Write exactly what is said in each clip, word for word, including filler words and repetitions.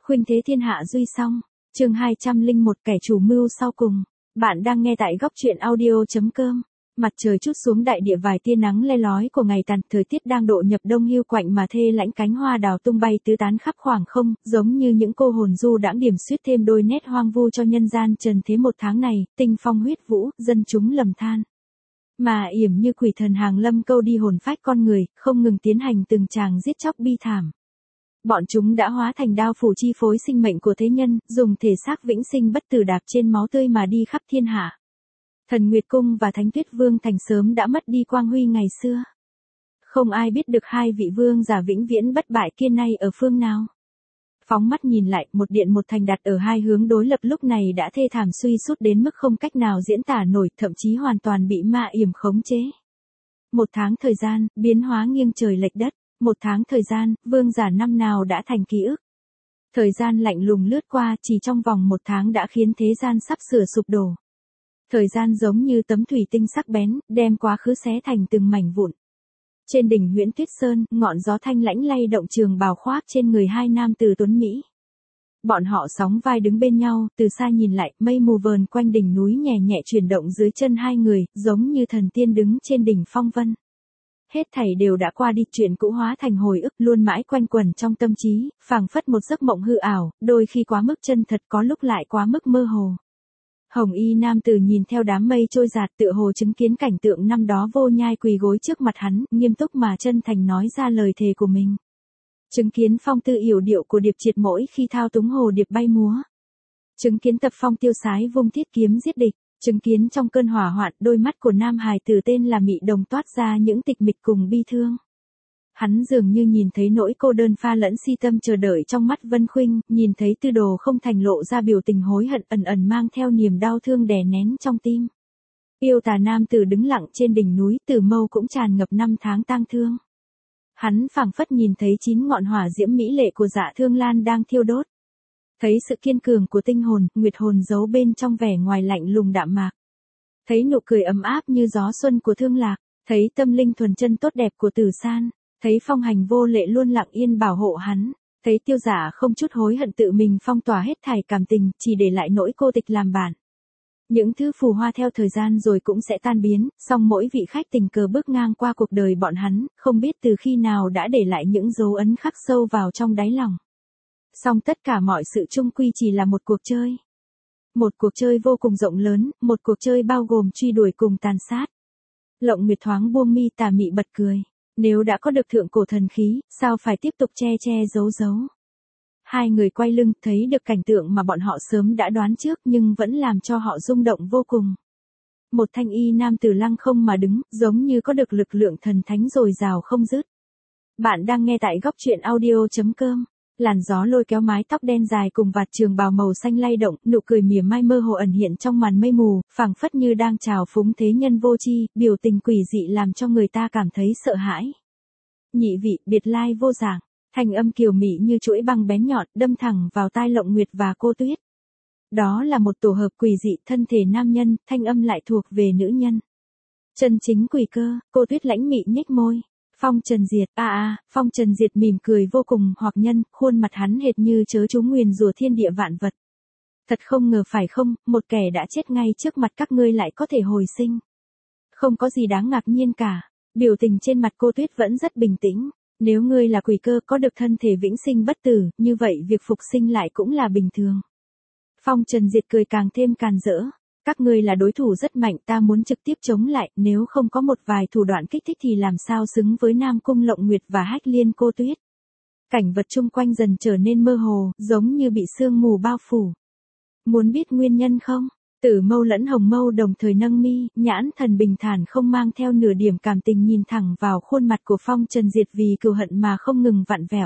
Khuynh thế thiên hạ duy song. Chương hai trăm lẻ một kẻ chủ mưu sau cùng. Bạn đang nghe tại góc truyện audio chấm com. Mặt trời trút xuống đại địa, vài tia nắng le lói của ngày tàn, thời tiết đang độ nhập đông hiu quạnh mà thê lãnh, cánh hoa đào tung bay tứ tán khắp khoảng không, giống như những cô hồn du đãng, điểm xuyết thêm đôi nét hoang vu cho nhân gian trần thế một tháng này, tinh phong huyết vũ, dân chúng lầm than. Mà yểm như quỷ thần hàng lâm câu đi hồn phách con người, không ngừng tiến hành từng tràng giết chóc bi thảm. Bọn chúng đã hóa thành đao phủ chi phối sinh mệnh của thế nhân, dùng thể xác vĩnh sinh bất tử đạp trên máu tươi mà đi khắp thiên hạ. Thần Nguyệt Cung và Thánh Tuyết Vương Thành sớm đã mất đi quang huy ngày xưa. Không ai biết được hai vị vương giả vĩnh viễn bất bại kia nay ở phương nào. Phóng mắt nhìn lại, một điện một thành đặt ở hai hướng đối lập lúc này đã thê thảm suy sút đến mức không cách nào diễn tả nổi, thậm chí hoàn toàn bị ma yểm khống chế. Một tháng thời gian, biến hóa nghiêng trời lệch đất. Một tháng thời gian, vương giả năm nào đã thành ký ức. Thời gian lạnh lùng lướt qua, chỉ trong vòng một tháng đã khiến thế gian sắp sửa sụp đổ. Thời gian giống như tấm thủy tinh sắc bén, đem quá khứ xé thành từng mảnh vụn. Trên đỉnh Huyễn Tuyết Sơn, ngọn gió thanh lãnh lay động trường bào khoác trên người hai nam tử tuấn Mỹ. Bọn họ sóng vai đứng bên nhau, từ xa nhìn lại, mây mù vờn quanh đỉnh núi nhẹ nhẹ chuyển động dưới chân hai người, giống như thần tiên đứng trên đỉnh phong vân. Hết thảy đều đã qua đi, chuyện cũ hóa thành hồi ức, luôn mãi quanh quẩn trong tâm trí, phảng phất một giấc mộng hư ảo, đôi khi quá mức chân thật, có lúc lại quá mức mơ hồ. Hồng y nam tử nhìn theo đám mây trôi dạt, tựa hồ chứng kiến cảnh tượng năm đó vô nhai quỳ gối trước mặt hắn, nghiêm túc mà chân thành nói ra lời thề của mình. Chứng kiến phong tư yểu điệu của Điệp Triệt mỗi khi thao túng hồ điệp bay múa. Chứng kiến tập phong tiêu sái vung thiết kiếm giết địch. Chứng kiến trong cơn hỏa hoạn, đôi mắt của nam hài tử tên là Mị Đồng toát ra những tịch mịch cùng bi thương. Hắn dường như nhìn thấy nỗi cô đơn pha lẫn si tâm chờ đợi trong mắt Vân Khuynh, nhìn thấy Tư Đồ không thành lộ ra biểu tình hối hận ẩn ẩn mang theo niềm đau thương đè nén trong tim. Yêu tà nam tử đứng lặng trên đỉnh núi, tử mâu cũng tràn ngập năm tháng tang thương. Hắn phảng phất nhìn thấy chín ngọn hỏa diễm mỹ lệ của Dạ Thương Lan đang thiêu đốt. Thấy sự kiên cường của tinh hồn, nguyệt hồn giấu bên trong vẻ ngoài lạnh lùng đạm mạc. Thấy nụ cười ấm áp như gió xuân của Thương Lạc, thấy tâm linh thuần chân tốt đẹp của Tử San, thấy phong hành vô lệ luôn lặng yên bảo hộ hắn, thấy Tiêu Giả không chút hối hận tự mình phong tỏa hết thảy cảm tình, chỉ để lại nỗi cô tịch làm bạn. Những thứ phù hoa theo thời gian rồi cũng sẽ tan biến, song mỗi vị khách tình cờ bước ngang qua cuộc đời bọn hắn, không biết từ khi nào đã để lại những dấu ấn khắc sâu vào trong đáy lòng. Song tất cả mọi sự chung quy chỉ là một cuộc chơi. Một cuộc chơi vô cùng rộng lớn, một cuộc chơi bao gồm truy đuổi cùng tàn sát. Lộng Nguyệt thoáng buông mi, tà mị bật cười. Nếu đã có được thượng cổ thần khí, sao phải tiếp tục che che giấu giấu. Hai người quay lưng, thấy được cảnh tượng mà bọn họ sớm đã đoán trước nhưng vẫn làm cho họ rung động vô cùng. Một thanh y nam tử lăng không mà đứng, giống như có được lực lượng thần thánh dồi dào không dứt. Bạn đang nghe tại góc truyện audio chấm com. Làn gió lôi kéo mái tóc đen dài cùng vạt trường bào màu xanh lay động, nụ cười mỉa mai mơ hồ ẩn hiện trong màn mây mù, phảng phất như đang chào phúng thế nhân vô tri, biểu tình quỷ dị làm cho người ta cảm thấy sợ hãi. Nhị vị, biệt lai vô dạng, thanh âm kiều mị như chuỗi băng bén nhọn, đâm thẳng vào tai Lộng Nguyệt và Cô Tuyết. Đó là một tổ hợp quỷ dị, thân thể nam nhân, thanh âm lại thuộc về nữ nhân. Chân chính quỷ cơ, Cô Tuyết lãnh mị nhếch môi. Phong Trần Diệt, a a, Phong Trần Diệt mỉm cười vô cùng hoặc nhân, khuôn mặt hắn hệt như chớ chú nguyền rủa thiên địa vạn vật. Thật không ngờ phải không, một kẻ đã chết ngay trước mặt các ngươi lại có thể hồi sinh. Không có gì đáng ngạc nhiên cả, biểu tình trên mặt Cô Tuyết vẫn rất bình tĩnh. Nếu ngươi là quỷ cơ có được thân thể vĩnh sinh bất tử, như vậy việc phục sinh lại cũng là bình thường. Phong Trần Diệt cười càng thêm càn rỡ. Các ngươi là đối thủ rất mạnh, ta muốn trực tiếp chống lại, nếu không có một vài thủ đoạn kích thích thì làm sao xứng với Nam Cung Lộng Nguyệt và Hách Liên Cô Tuyết. Cảnh vật chung quanh dần trở nên mơ hồ, giống như bị sương mù bao phủ. Muốn biết nguyên nhân không? Tử Mâu lẫn Hồng Mâu đồng thời nâng mi, nhãn thần bình thản không mang theo nửa điểm cảm tình nhìn thẳng vào khuôn mặt của Phong Trần Diệt vì cừu hận mà không ngừng vặn vẹo.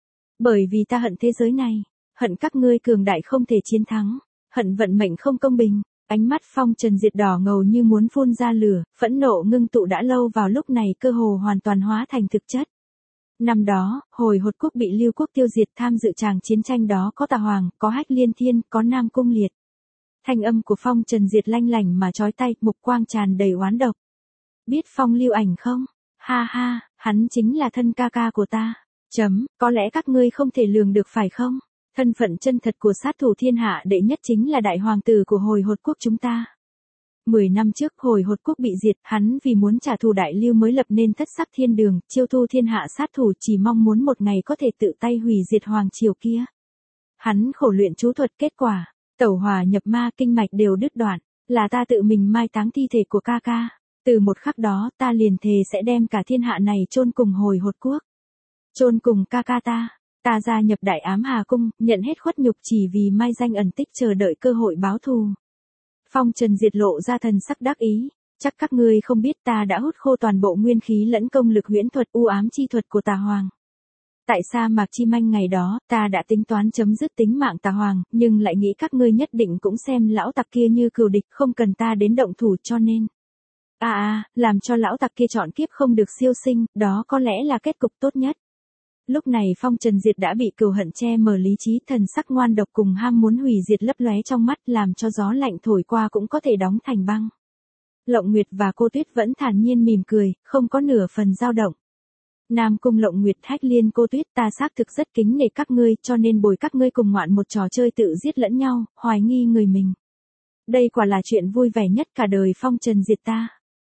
Bởi vì ta hận thế giới này, hận các ngươi cường đại không thể chiến thắng, hận vận mệnh không công bình. Ánh mắt Phong Trần Diệt đỏ ngầu như muốn phun ra lửa, phẫn nộ ngưng tụ đã lâu vào lúc này cơ hồ hoàn toàn hóa thành thực chất. Năm đó, hồi Hột Quốc bị Lưu Quốc tiêu diệt, tham dự tràng chiến tranh đó có Tà Hoàng, có Hách Liên Thiên, có Nam Cung Liệt. Thanh âm của Phong Trần Diệt lanh lảnh mà chói tai, mục quang tràn đầy oán độc. Biết Phong Lưu Ảnh không? Ha ha, hắn chính là thân ca ca của ta. Chấm, có lẽ các ngươi không thể lường được phải không? Thân phận chân thật của sát thủ thiên hạ đệ nhất chính là đại hoàng tử của hồi hột quốc chúng ta. Mười năm trước hồi hột quốc bị diệt, hắn vì muốn trả thù đại lưu mới lập nên thất sắc thiên đường, chiêu thu thiên hạ sát thủ chỉ mong muốn một ngày có thể tự tay hủy diệt hoàng triều kia. Hắn khổ luyện chú thuật kết quả, tẩu hỏa nhập ma kinh mạch đều đứt đoạn, là ta tự mình mai táng thi thể của ca ca. Từ một khắc đó ta liền thề sẽ đem cả thiên hạ này chôn cùng hồi hột quốc. Chôn cùng ca ca ta, ta gia nhập đại ám hà cung, nhận hết khuất nhục chỉ vì mai danh ẩn tích chờ đợi cơ hội báo thù. Phong Trần Diệt lộ ra thần sắc đắc ý, chắc các ngươi không biết ta đã hút khô toàn bộ nguyên khí lẫn công lực huyễn thuật u ám chi thuật của Tà Hoàng. Tại sa mạc Chi Manh ngày đó, ta đã tính toán chấm dứt tính mạng Tà Hoàng, nhưng lại nghĩ các ngươi nhất định cũng xem lão tặc kia như cừu địch, không cần ta đến động thủ cho nên. À à, làm cho lão tặc kia chọn kiếp không được siêu sinh, đó có lẽ là kết cục tốt nhất. Lúc này Phong Trần Diệt đã bị cừu hận che mờ lý trí, thần sắc ngoan độc cùng ham muốn hủy diệt lấp lóe trong mắt, làm cho gió lạnh thổi qua cũng có thể đóng thành băng. Lộng Nguyệt và Cô Tuyết vẫn thản nhiên mỉm cười, không có nửa phần dao động. Nam Cung Lộng Nguyệt, Hách Liên, Cô Tuyết, ta xác thực rất kính nể các ngươi, cho nên bồi các ngươi cùng ngoạn một trò chơi tự giết lẫn nhau, hoài nghi người mình. Đây quả là chuyện vui vẻ nhất cả đời Phong Trần Diệt ta.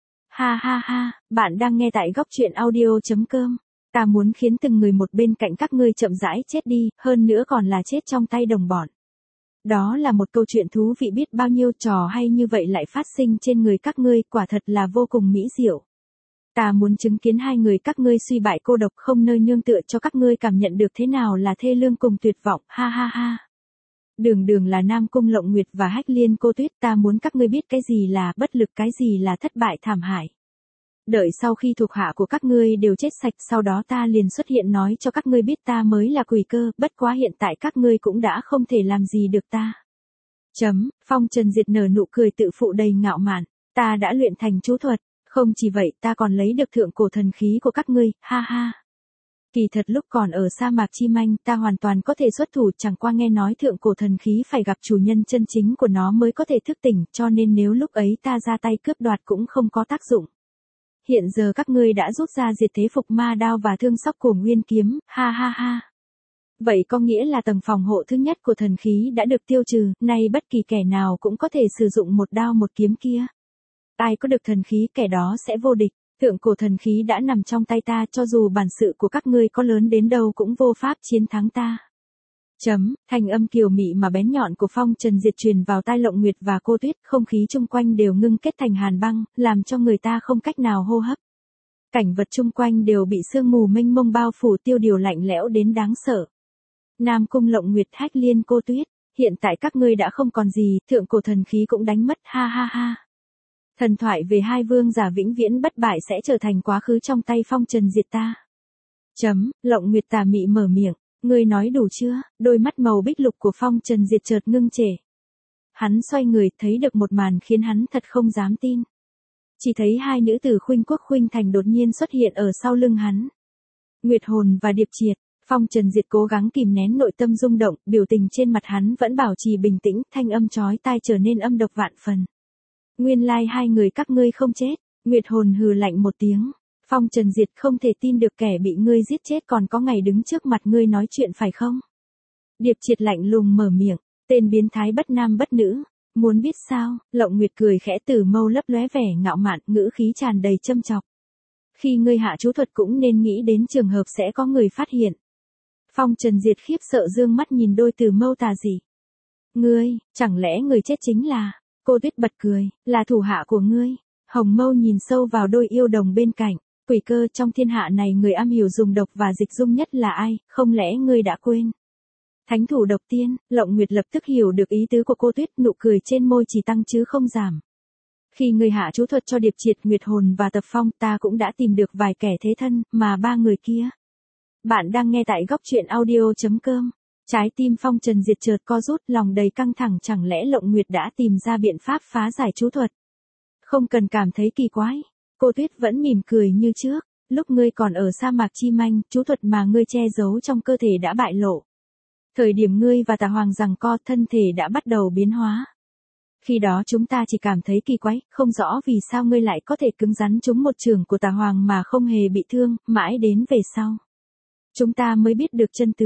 Ha ha ha, bạn đang nghe tại góc truyện audio chấm com. Ta muốn khiến từng người một bên cạnh các ngươi chậm rãi chết đi, hơn nữa còn là chết trong tay đồng bọn. Đó là một câu chuyện thú vị biết bao nhiêu, trò hay như vậy lại phát sinh trên người các ngươi, quả thật là vô cùng mỹ diệu. Ta muốn chứng kiến hai người các ngươi suy bại cô độc không nơi nương tựa, cho các ngươi cảm nhận được thế nào là thê lương cùng tuyệt vọng, ha ha ha. Đường đường là Nam Cung Lộng Nguyệt và Hách Liên, Cô Tuyết, ta muốn các ngươi biết cái gì là bất lực, cái gì là thất bại thảm hại. Đợi sau khi thuộc hạ của các ngươi đều chết sạch, sau đó ta liền xuất hiện nói cho các ngươi biết ta mới là quỷ cơ, bất quá hiện tại các ngươi cũng đã không thể làm gì được ta. Chấm, Phong Trần Diệt nở nụ cười tự phụ đầy ngạo mạn, ta đã luyện thành chú thuật, không chỉ vậy ta còn lấy được thượng cổ thần khí của các ngươi, ha ha. Kỳ thật lúc còn ở sa mạc Chi Manh ta hoàn toàn có thể xuất thủ, chẳng qua nghe nói thượng cổ thần khí phải gặp chủ nhân chân chính của nó mới có thể thức tỉnh, cho nên nếu lúc ấy ta ra tay cướp đoạt cũng không có tác dụng. Hiện giờ các ngươi đã rút ra diệt thế phục ma đao và thương sóc của nguyên kiếm, ha ha ha. Vậy có nghĩa là tầng phòng hộ thứ nhất của thần khí đã được tiêu trừ, nay bất kỳ kẻ nào cũng có thể sử dụng một đao một kiếm kia. Ai có được thần khí kẻ đó sẽ vô địch, thượng cổ thần khí đã nằm trong tay ta, cho dù bản sự của các ngươi có lớn đến đâu cũng vô pháp chiến thắng ta. Chấm, thanh âm kiều mị mà bén nhọn của Phong Trần Diệt truyền vào tai Lộng Nguyệt và Cô Tuyết, không khí chung quanh đều ngưng kết thành hàn băng, làm cho người ta không cách nào hô hấp. Cảnh vật chung quanh đều bị sương mù mênh mông bao phủ, tiêu điều lạnh lẽo đến đáng sợ. Nam Cung Lộng Nguyệt, Hách Liên, Cô Tuyết, hiện tại các ngươi đã không còn gì, thượng cổ thần khí cũng đánh mất, ha ha ha. Thần thoại về hai vương giả vĩnh viễn bất bại sẽ trở thành quá khứ trong tay Phong Trần Diệt ta. Chấm, Lộng Nguyệt tà mị mở miệng. Ngươi nói đủ chưa? Đôi mắt màu bích lục của Phong Trần Diệt chợt ngưng trệ. Hắn xoay người, thấy được một màn khiến hắn thật không dám tin. Chỉ thấy hai nữ tử Khuynh Quốc Khuynh Thành đột nhiên xuất hiện ở sau lưng hắn. Nguyệt Hồn và Điệp Triệt. Phong Trần Diệt cố gắng kìm nén nội tâm rung động, biểu tình trên mặt hắn vẫn bảo trì bình tĩnh, thanh âm chói tai trở nên âm độc vạn phần. Nguyên lai hai người các ngươi không chết. Nguyệt Hồn hừ lạnh một tiếng. Phong Trần Diệt, không thể tin được kẻ bị ngươi giết chết còn có ngày đứng trước mặt ngươi nói chuyện phải không? Điệp Triệt lạnh lùng mở miệng, tên biến thái bất nam bất nữ, muốn biết sao? Lộng Nguyệt cười khẽ, từ mâu lấp lóe vẻ ngạo mạn, ngữ khí tràn đầy châm chọc. Khi ngươi hạ chú thuật cũng nên nghĩ đến trường hợp sẽ có người phát hiện. Phong Trần Diệt khiếp sợ dương mắt nhìn đôi từ mâu tà dị. Ngươi, chẳng lẽ người chết chính là? Cô Tuyết bật cười, là thủ hạ của ngươi. Hồng Mâu nhìn sâu vào đôi yêu đồng bên cạnh. Quỷ cơ, trong thiên hạ này người am hiểu dùng độc và dịch dung nhất là ai, không lẽ ngươi đã quên? Thánh thủ độc tiên, Lộng Nguyệt lập tức hiểu được ý tứ của Cô Tuyết, nụ cười trên môi chỉ tăng chứ không giảm. Khi ngươi hạ chú thuật cho Điệp Triệt, Nguyệt Hồn và Tập Phong, ta cũng đã tìm được vài kẻ thế thân, mà ba người kia. Bạn đang nghe tại góc truyện audio chấm com. Trái tim Phong Trần Diệt chợt co rút, lòng đầy căng thẳng, chẳng lẽ Lộng Nguyệt đã tìm ra biện pháp phá giải chú thuật? Không cần cảm thấy kỳ quái. Cô Tuyết vẫn mỉm cười như trước, lúc ngươi còn ở sa mạc Chi Manh, chú thuật mà ngươi che giấu trong cơ thể đã bại lộ. Thời điểm ngươi và Tà Hoàng giằng co, thân thể đã bắt đầu biến hóa. Khi đó chúng ta chỉ cảm thấy kỳ quái, không rõ vì sao ngươi lại có thể cứng rắn trúng một chưởng của Tà Hoàng mà không hề bị thương, mãi đến về sau. Chúng ta mới biết được chân tướng.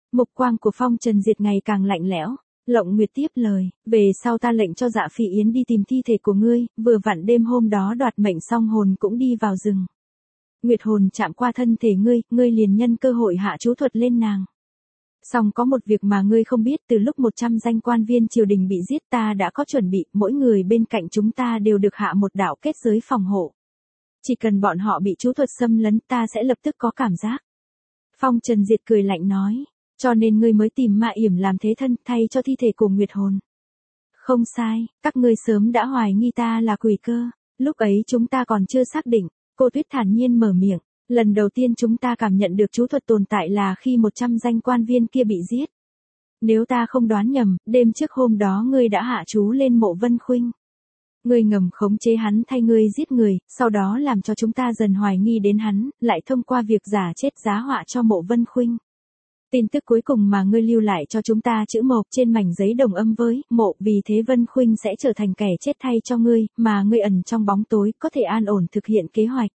Mục quang của Phong Trần Diệt ngày càng lạnh lẽo. Lộng Nguyệt tiếp lời, về sau ta lệnh cho Dạ Phỉ Yến đi tìm thi thể của ngươi, vừa vặn đêm hôm đó đoạt mệnh xong hồn cũng đi vào rừng. Nguyệt hồn chạm qua thân thể ngươi, ngươi liền nhân cơ hội hạ chú thuật lên nàng. Song có một việc mà ngươi không biết, từ lúc một trăm danh quan viên triều đình bị giết ta đã có chuẩn bị, mỗi người bên cạnh chúng ta đều được hạ một đạo kết giới phòng hộ. Chỉ cần bọn họ bị chú thuật xâm lấn ta sẽ lập tức có cảm giác. Phong Trần Diệt cười lạnh nói, cho nên ngươi mới tìm Ma Yểm làm thế thân thay cho thi thể của Nguyệt hồn. Không sai, các ngươi sớm đã hoài nghi ta là quỷ cơ, lúc ấy chúng ta còn chưa xác định, cô Tuyết thản nhiên mở miệng. Lần đầu tiên chúng ta cảm nhận được chú thuật tồn tại là khi một trăm danh quan viên kia bị giết. Nếu ta không đoán nhầm, đêm trước hôm đó ngươi đã hạ chú lên Mộ Vân Khuynh. Ngươi ngầm khống chế hắn thay ngươi giết người, sau đó làm cho chúng ta dần hoài nghi đến hắn, lại thông qua việc giả chết giá họa cho Mộ Vân Khuynh. Tin tức cuối cùng mà ngươi lưu lại cho chúng ta chữ mộc trên mảnh giấy đồng âm với mộ, vì thế Vân Khuynh sẽ trở thành kẻ chết thay cho ngươi, mà ngươi ẩn trong bóng tối có thể an ổn thực hiện kế hoạch.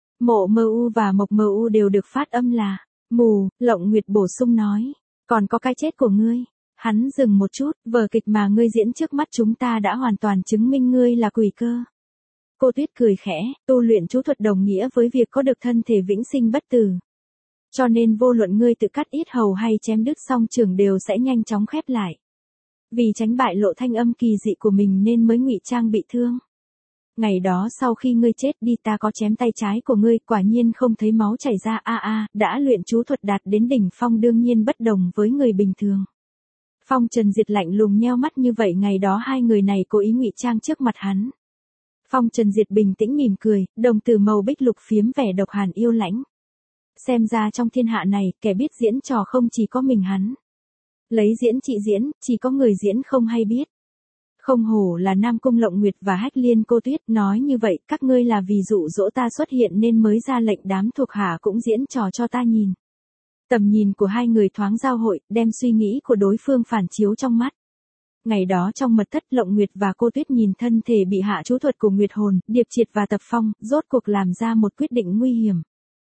Mộ mơ u và mộc mơ u đều được phát âm là mù, Lộng Nguyệt bổ sung nói, còn có cái chết của ngươi. Hắn dừng một chút, vở kịch mà ngươi diễn trước mắt chúng ta đã hoàn toàn chứng minh ngươi là quỷ cơ. Cô Tuyết cười khẽ, tu luyện chú thuật đồng nghĩa với việc có được thân thể vĩnh sinh bất tử. Cho nên vô luận ngươi tự cắt yết hầu hay chém đứt song trường đều sẽ nhanh chóng khép lại. Vì tránh bại lộ thanh âm kỳ dị của mình nên mới ngụy trang bị thương. Ngày đó sau khi ngươi chết đi ta có chém tay trái của ngươi, quả nhiên không thấy máu chảy ra, a a, đã luyện chú thuật đạt đến đỉnh phong đương nhiên bất đồng với người bình thường. Phong Trần Diệt lạnh lùng nheo mắt, như vậy ngày đó hai người này cố ý ngụy trang trước mặt hắn. Phong Trần Diệt bình tĩnh mỉm cười, đồng tử màu bích lục phiếm vẻ độc hàn yêu lãnh. Xem ra trong thiên hạ này, kẻ biết diễn trò không chỉ có mình hắn. Lấy diễn trị diễn, chỉ có người diễn không hay biết. Không hổ là Nam Cung Lộng Nguyệt và Hách Liên cô Tuyết, nói như vậy, các ngươi là vì dụ dỗ ta xuất hiện nên mới ra lệnh đám thuộc hạ cũng diễn trò cho ta nhìn. Tầm nhìn của hai người thoáng giao hội, đem suy nghĩ của đối phương phản chiếu trong mắt. Ngày đó trong mật thất, Lộng Nguyệt và cô Tuyết nhìn thân thể bị hạ chú thuật của Nguyệt hồn, Điệp Triệt và Tập Phong, rốt cuộc làm ra một quyết định nguy hiểm.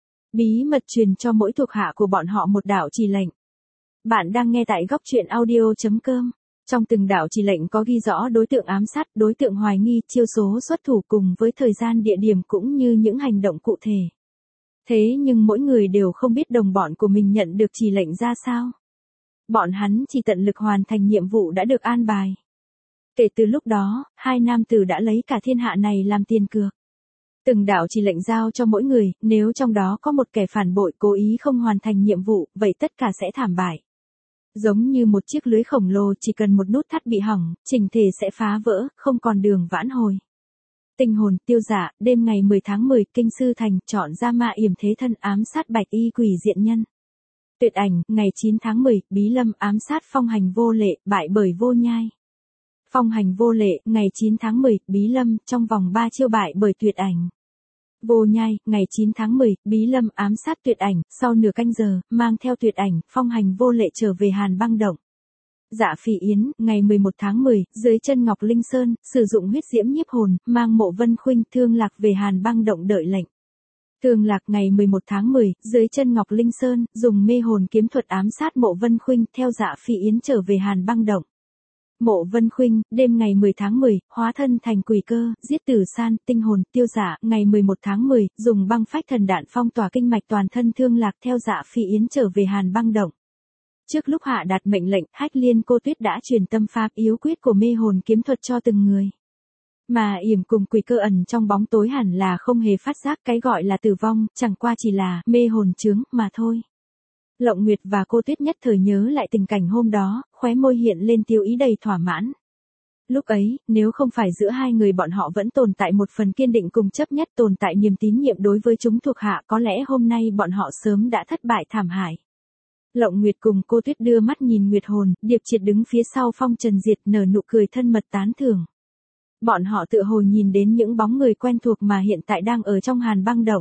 Bí mật truyền cho mỗi thuộc hạ của bọn họ một đạo chỉ lệnh. Bạn đang nghe tại góc truyện audio chấm com. Trong từng đạo chỉ lệnh có ghi rõ đối tượng ám sát, đối tượng hoài nghi, chiêu số xuất thủ cùng với thời gian địa điểm cũng như những hành động cụ thể. Thế nhưng mỗi người đều không biết đồng bọn của mình nhận được chỉ lệnh ra sao. Bọn hắn chỉ tận lực hoàn thành nhiệm vụ đã được an bài. Kể từ lúc đó, hai nam tử đã lấy cả thiên hạ này làm tiền cược. Từng đạo chỉ lệnh giao cho mỗi người, nếu trong đó có một kẻ phản bội cố ý không hoàn thành nhiệm vụ, vậy tất cả sẽ thảm bại. Giống như một chiếc lưới khổng lồ, chỉ cần một nút thắt bị hỏng, chỉnh thể sẽ phá vỡ, không còn đường vãn hồi. Tinh hồn, tiêu dạ, đêm ngày mười tháng mười, Kinh Sư Thành, chọn ra Ma Yểm thế thân ám sát Bạch Y Quỷ Diện Nhân. Tuyệt Ảnh, ngày chín tháng mười, Bí Lâm ám sát Phong Hành Vô Lệ, bại bởi Vô Nhai. Phong Hành Vô Lệ, ngày chín tháng mười, Bí Lâm, trong vòng ba chiêu bại bởi Tuyệt Ảnh. Vô Nhai, ngày chín tháng mười, Bí Lâm ám sát Tuyệt Ảnh, sau nửa canh giờ, mang theo Tuyệt Ảnh, Phong Hành Vô Lệ trở về Hàn Băng Động. Dạ Phỉ Yến, ngày mười một tháng mười, dưới chân Ngọc Linh Sơn, sử dụng huyết diễm nhiếp hồn, mang Mộ Vân Khuynh, Thương Lạc về Hàn Băng Động đợi lệnh. Thương Lạc ngày mười một tháng mười, dưới chân Ngọc Linh Sơn, dùng mê hồn kiếm thuật ám sát Mộ Vân Khuynh, theo Dạ Phỉ Yến trở về Hàn Băng Động. Mộ Vân Khuynh, đêm ngày mười tháng mười, hóa thân thành quỷ cơ, giết Tử San, Tinh hồn, tiêu dạ, ngày mười một tháng mười, dùng băng phách thần đạn phong tỏa kinh mạch toàn thân Thương Lạc, theo Dạ Phỉ Yến trở về Hàn Băng Động. Trước lúc hạ đạt mệnh lệnh, Hách Liên cô Tuyết đã truyền tâm pháp yếu quyết của mê hồn kiếm thuật cho từng người. Mà Yểm cùng quỷ cơ ẩn trong bóng tối hẳn là không hề phát giác cái gọi là tử vong, chẳng qua chỉ là mê hồn chướng mà thôi. Lộng Nguyệt và cô Tuyết nhất thời nhớ lại tình cảnh hôm đó, khóe môi hiện lên tiêu ý đầy thỏa mãn. Lúc ấy, nếu không phải giữa hai người bọn họ vẫn tồn tại một phần kiên định cùng chấp nhất, tồn tại niềm tín nhiệm đối với chúng thuộc hạ, có lẽ hôm nay bọn họ sớm đã thất bại thảm hại. Lộng Nguyệt cùng cô Tuyết đưa mắt nhìn Nguyệt hồn, Điệp Triệt đứng phía sau Phong Trần Diệt nở nụ cười thân mật tán thưởng. Bọn họ tựa hồ nhìn đến những bóng người quen thuộc mà hiện tại đang ở trong Hàn Băng Động.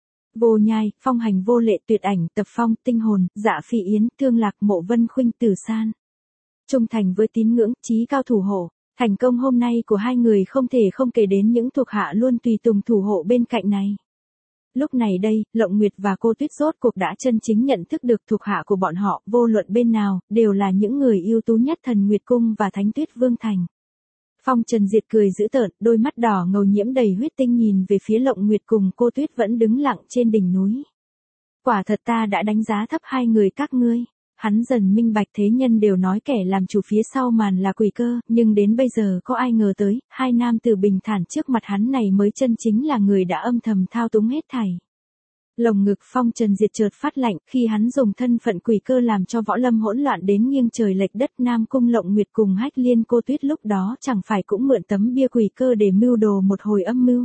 Vô Nhai, Phong Hành Vô Lệ, Tuyệt Ảnh, Tập Phong, Tinh hồn, Dạ Phỉ Yến, Thương Lạc, Mộ Vân Khuynh, Tử San. Trung thành với tín ngưỡng, chí cao thủ hộ, thành công hôm nay của hai người không thể không kể đến những thuộc hạ luôn tùy tùng thủ hộ bên cạnh này. Lúc này đây, Lộng Nguyệt và Cô Tuyết rốt cuộc đã chân chính nhận thức được thuộc hạ của bọn họ, vô luận bên nào, đều là những người ưu tú nhất Thần Nguyệt Cung và Thánh Tuyết Vương Thành. Phong Trần Diệt cười dữ tợn, đôi mắt đỏ ngầu nhiễm đầy huyết tinh nhìn về phía Lộng Nguyệt cùng Cô Tuyết vẫn đứng lặng trên đỉnh núi. Quả thật ta đã đánh giá thấp hai người các ngươi. Hắn dần minh bạch thế nhân đều nói kẻ làm chủ phía sau màn là Quỷ Cơ, nhưng đến bây giờ có ai ngờ tới, hai nam tử bình thản trước mặt hắn này mới chân chính là người đã âm thầm thao túng hết thảy. Lồng ngực Phong Trần Diệt chợt phát lạnh khi hắn dùng thân phận Quỷ Cơ làm cho võ lâm hỗn loạn đến nghiêng trời lệch đất. Nam Cung Lộng Nguyệt cùng Hách Liên Cô Tuyết lúc đó chẳng phải cũng mượn tấm bia Quỷ Cơ để mưu đồ một hồi âm mưu.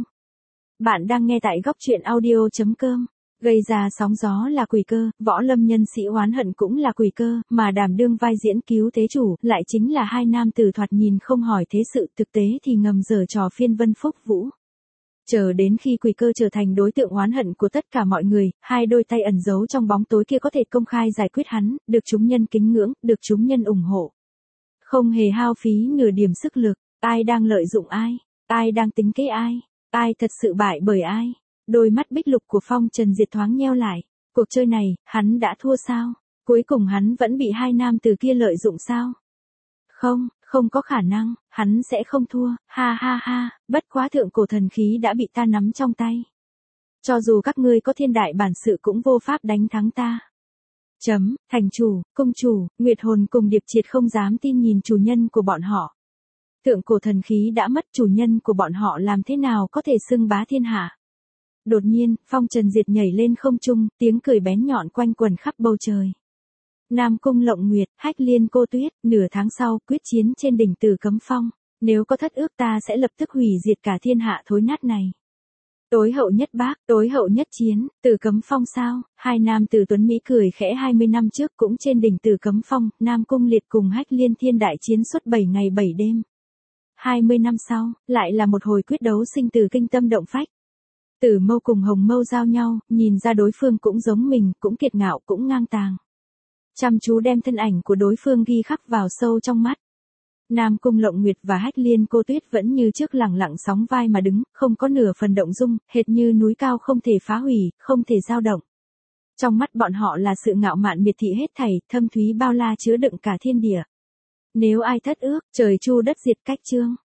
Bạn đang nghe tại góc truyện audio chấm com. Gây ra sóng gió là Quỷ Cơ, võ lâm nhân sĩ oán hận cũng là Quỷ Cơ, mà đảm đương vai diễn cứu thế chủ, lại chính là hai nam tử thoạt nhìn không hỏi thế sự, thực tế thì ngầm giở trò phiên vân phúc vũ. Chờ đến khi Quỷ Cơ trở thành đối tượng oán hận của tất cả mọi người, hai đôi tay ẩn giấu trong bóng tối kia có thể công khai giải quyết hắn, được chúng nhân kính ngưỡng, được chúng nhân ủng hộ. Không hề hao phí nửa điểm sức lực, ai đang lợi dụng ai, ai đang tính kế ai, ai thật sự bại bởi ai. Đôi mắt bích lục của Phong Trần Diệt thoáng nheo lại, cuộc chơi này, hắn đã thua sao? Cuối cùng hắn vẫn bị hai nam từ kia lợi dụng sao? Không, không có khả năng, hắn sẽ không thua, ha ha ha, bất quá thượng cổ thần khí đã bị ta nắm trong tay. Cho dù các ngươi có thiên đại bản sự cũng vô pháp đánh thắng ta. Chấm, thành chủ, công chủ, Nguyệt Hồn cùng Điệp Triệt không dám tin nhìn chủ nhân của bọn họ. Thượng cổ thần khí đã mất, chủ nhân của bọn họ làm thế nào có thể xưng bá thiên hạ? Đột nhiên, Phong Trần Diệt nhảy lên không trung, tiếng cười bén nhọn quanh quần khắp bầu trời. Nam Cung Lộng Nguyệt, Hách Liên Cô Tuyết, nửa tháng sau, quyết chiến trên đỉnh Tử Cấm Phong. Nếu có thất ước ta sẽ lập tức hủy diệt cả thiên hạ thối nát này. Tối hậu nhất bác, tối hậu nhất chiến, Tử Cấm Phong sao? Hai nam tử tuấn Mỹ cười khẽ hai mươi năm trước cũng trên đỉnh Tử Cấm Phong, Nam Cung Liệt cùng Hách Liên Thiên đại chiến suốt bảy ngày bảy đêm. hai mươi năm sau, lại là một hồi quyết đấu sinh tử kinh tâm động phách. Tử Mâu cùng Hồng Mâu giao nhau, nhìn ra đối phương cũng giống mình, cũng kiệt ngạo, cũng ngang tàng. Chăm chú đem thân ảnh của đối phương ghi khắc vào sâu trong mắt. Nam Cung Lộng Nguyệt và Hách Liên Cô Tuyết vẫn như trước lẳng lặng sóng vai mà đứng, không có nửa phần động dung, hệt như núi cao không thể phá hủy, không thể dao động. Trong mắt bọn họ là sự ngạo mạn miệt thị hết thảy, thâm thúy bao la chứa đựng cả thiên địa. Nếu ai thất ước, trời chu đất diệt cách chương.